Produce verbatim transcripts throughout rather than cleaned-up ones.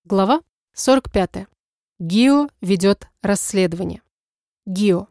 Глава сорок пятая. Гио ведет расследование. Гио.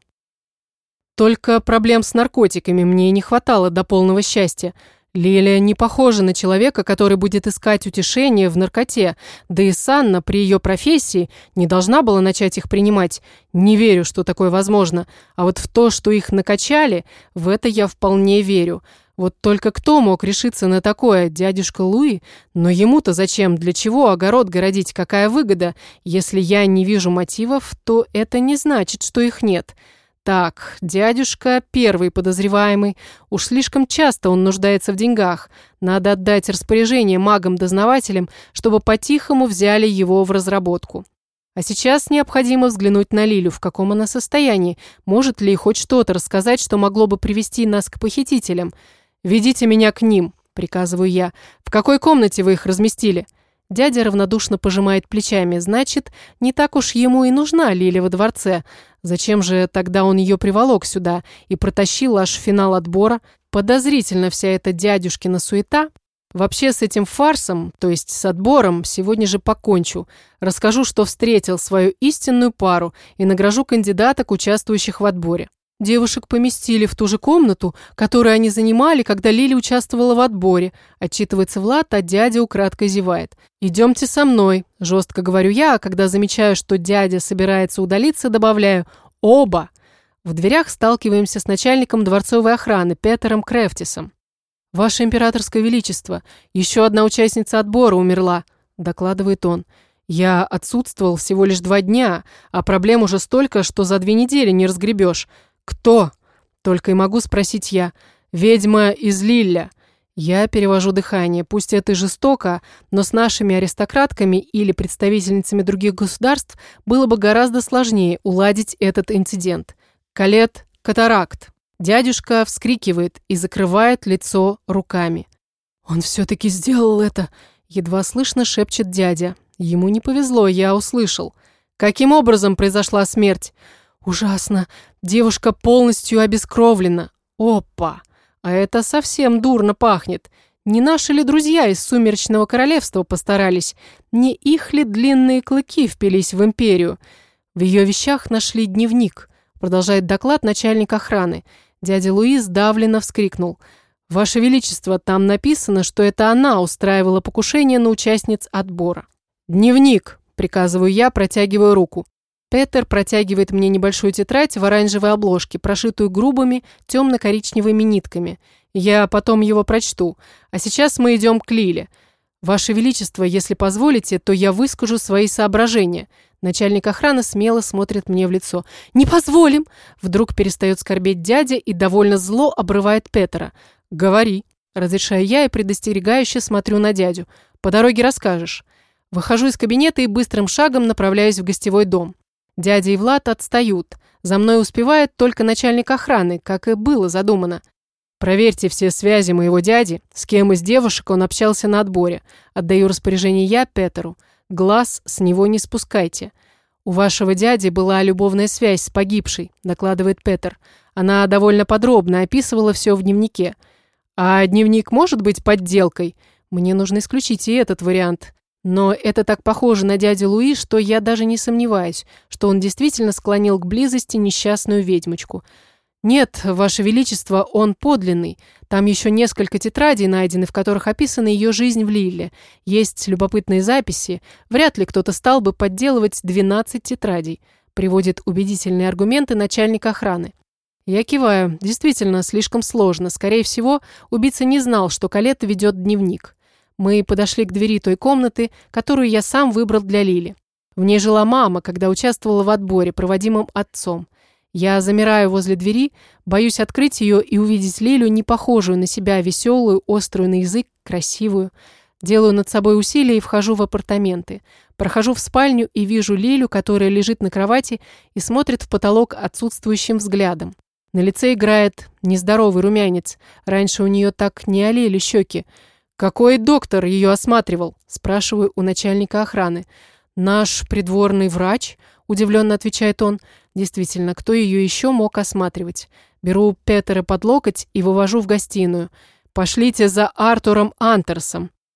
Только проблем с наркотиками мне не хватало до полного счастья. Лиля не похожа на человека, который будет искать утешение в наркоте, да и Санна при ее профессии не должна была начать их принимать. Не верю, что такое возможно. А вот в то, что их накачали, в это я вполне верю. Вот только кто мог решиться на такое? Дядюшка Луи? Но ему-то зачем? Для чего огород городить? Какая выгода? Если я не вижу мотивов, то это не значит, что их нет. Так, дядюшка первый подозреваемый. Уж слишком часто он нуждается в деньгах. Надо отдать распоряжение магам-дознавателям, чтобы по-тихому взяли его в разработку. А сейчас необходимо взглянуть на Лилю, в каком она состоянии. Может ли хоть что-то рассказать, что могло бы привести нас к похитителям? «Ведите меня к ним», — приказываю я. «В какой комнате вы их разместили?» Дядя равнодушно пожимает плечами. Значит, не так уж ему и нужна Лиля во дворце. Зачем же тогда он ее приволок сюда и протащил аж в финал отбора? Подозрительно вся эта дядюшкина суета. Вообще с этим фарсом, то есть с отбором, сегодня же покончу. Расскажу, что встретил свою истинную пару и награжу кандидаток, участвующих в отборе. Девушек поместили в ту же комнату, которую они занимали, когда Лиля участвовала в отборе. Отчитывается Влад, а дядя украдкой зевает. «Идемте со мной», – жестко говорю я, а когда замечаю, что дядя собирается удалиться, добавляю «оба». В дверях сталкиваемся с начальником дворцовой охраны Петером Крефтисом. «Ваше императорское величество, еще одна участница отбора умерла», – докладывает он. «Я отсутствовал всего лишь два дня, а проблем уже столько, что за две недели не разгребешь». «Кто?» – только и могу спросить я. «Ведьма из Лилля». Я перевожу дыхание. Пусть это и жестоко, но с нашими аристократками или представительницами других государств было бы гораздо сложнее уладить этот инцидент. Калет – катаракт. Дядюшка вскрикивает и закрывает лицо руками. «Он все-таки сделал это!» – едва слышно шепчет дядя. Ему не повезло, я услышал. «Каким образом произошла смерть?» «Ужасно. Девушка полностью обескровлена. Опа! А это совсем дурно пахнет. Не наши ли друзья из Сумеречного Королевства постарались? Не их ли длинные клыки впились в империю? В ее вещах нашли дневник», продолжает доклад начальник охраны. Дядя Луи сдавленно вскрикнул. «Ваше Величество, там написано, что это она устраивала покушение на участниц отбора». «Дневник», приказываю я, протягиваю руку. Петер протягивает мне небольшую тетрадь в оранжевой обложке, прошитую грубыми темно-коричневыми нитками. Я потом его прочту. А сейчас мы идем к Лиле. Ваше Величество, если позволите, то я выскажу свои соображения. Начальник охраны смело смотрит мне в лицо. «Не позволим!» Вдруг перестает скорбеть дядя и довольно зло обрывает Петера. «Говори!» Разрешаю я и предостерегающе смотрю на дядю. «По дороге расскажешь». Выхожу из кабинета и быстрым шагом направляюсь в гостевой дом. Дядя и Влад отстают. За мной успевает только начальник охраны, как и было задумано. «Проверьте все связи моего дяди, с кем из девушек он общался на отборе. Отдаю распоряжение я Петеру. Глаз с него не спускайте. У вашего дяди была любовная связь с погибшей», докладывает Петер. Она довольно подробно описывала все в дневнике. «А дневник может быть подделкой? Мне нужно исключить и этот вариант». Но это так похоже на дядю Луи, что я даже не сомневаюсь, что он действительно склонил к близости несчастную ведьмочку. «Нет, Ваше Величество, он подлинный. Там еще несколько тетрадей найдены, в которых описана ее жизнь в Лилле. Есть любопытные записи. Вряд ли кто-то стал бы подделывать двенадцать тетрадей», приводит убедительные аргументы начальник охраны. Я киваю. Действительно, слишком сложно. Скорее всего, убийца не знал, что Калетта ведет дневник. Мы подошли к двери той комнаты, которую я сам выбрал для Лили. В ней жила мама, когда участвовала в отборе, проводимом отцом. Я замираю возле двери, боюсь открыть ее и увидеть Лилю, не похожую на себя, веселую, острую на язык, красивую. Делаю над собой усилие и вхожу в апартаменты. Прохожу в спальню и вижу Лилю, которая лежит на кровати и смотрит в потолок отсутствующим взглядом. На лице играет нездоровый румянец. Раньше у нее так не олели щеки. «Какой доктор ее осматривал?» – спрашиваю у начальника охраны. «Наш придворный врач», – удивленно отвечает он. «Действительно, кто ее еще мог осматривать?» Беру Петера под локоть и вывожу в гостиную. «Пошлите за Артуром Антерсом».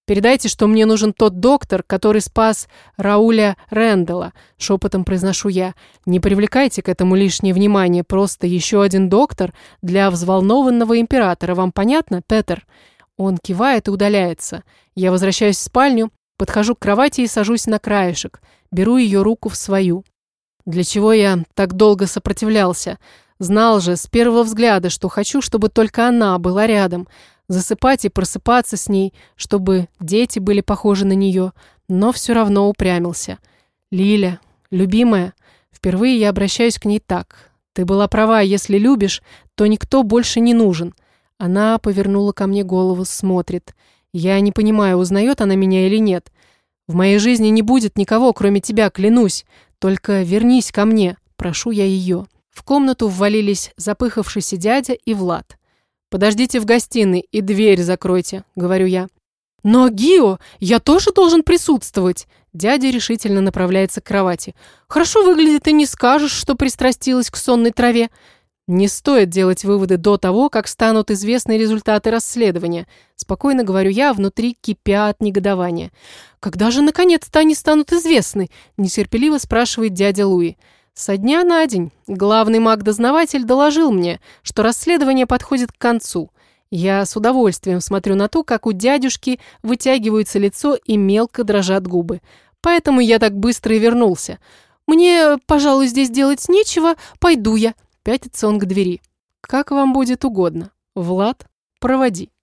Передайте, что мне нужен тот доктор, который спас Рауля Рэндалла», – шепотом произношу я. «Не привлекайте к этому лишнее внимание, просто еще один доктор для взволнованного императора. Вам понятно, Петер?» Он кивает и удаляется. Я возвращаюсь в спальню, подхожу к кровати и сажусь на краешек. Беру ее руку в свою. Для чего я так долго сопротивлялся? Знал же с первого взгляда, что хочу, чтобы только она была рядом. Засыпать и просыпаться с ней, чтобы дети были похожи на нее. Но все равно упрямился. «Лиля, любимая», впервые я обращаюсь к ней так. «Ты была права, если любишь, то никто больше не нужен». Она повернула ко мне голову, смотрит. Я не понимаю, узнает она меня или нет. «В моей жизни не будет никого, кроме тебя, клянусь. Только вернись ко мне», прошу я ее. В комнату ввалились запыхавшийся дядя и Влад. «Подождите в гостиной и дверь закройте», — говорю я. «Но, Гио, я тоже должен присутствовать!» Дядя решительно направляется к кровати. «Хорошо выглядит и не скажешь, что пристрастилась к сонной траве». «Не стоит делать выводы до того, как станут известны результаты расследования», спокойно говорю я, внутри кипя от негодования. «Когда же, наконец-то, они станут известны?» нетерпеливо спрашивает дядя Луи. Со дня на день главный маг-дознаватель доложил мне, что расследование подходит к концу. Я с удовольствием смотрю на то, как у дядюшки вытягивается лицо и мелко дрожат губы. Поэтому я так быстро и вернулся. «Мне, пожалуй, здесь делать нечего, пойду я». Пятится он к двери. «Как вам будет угодно. Влад, проводи».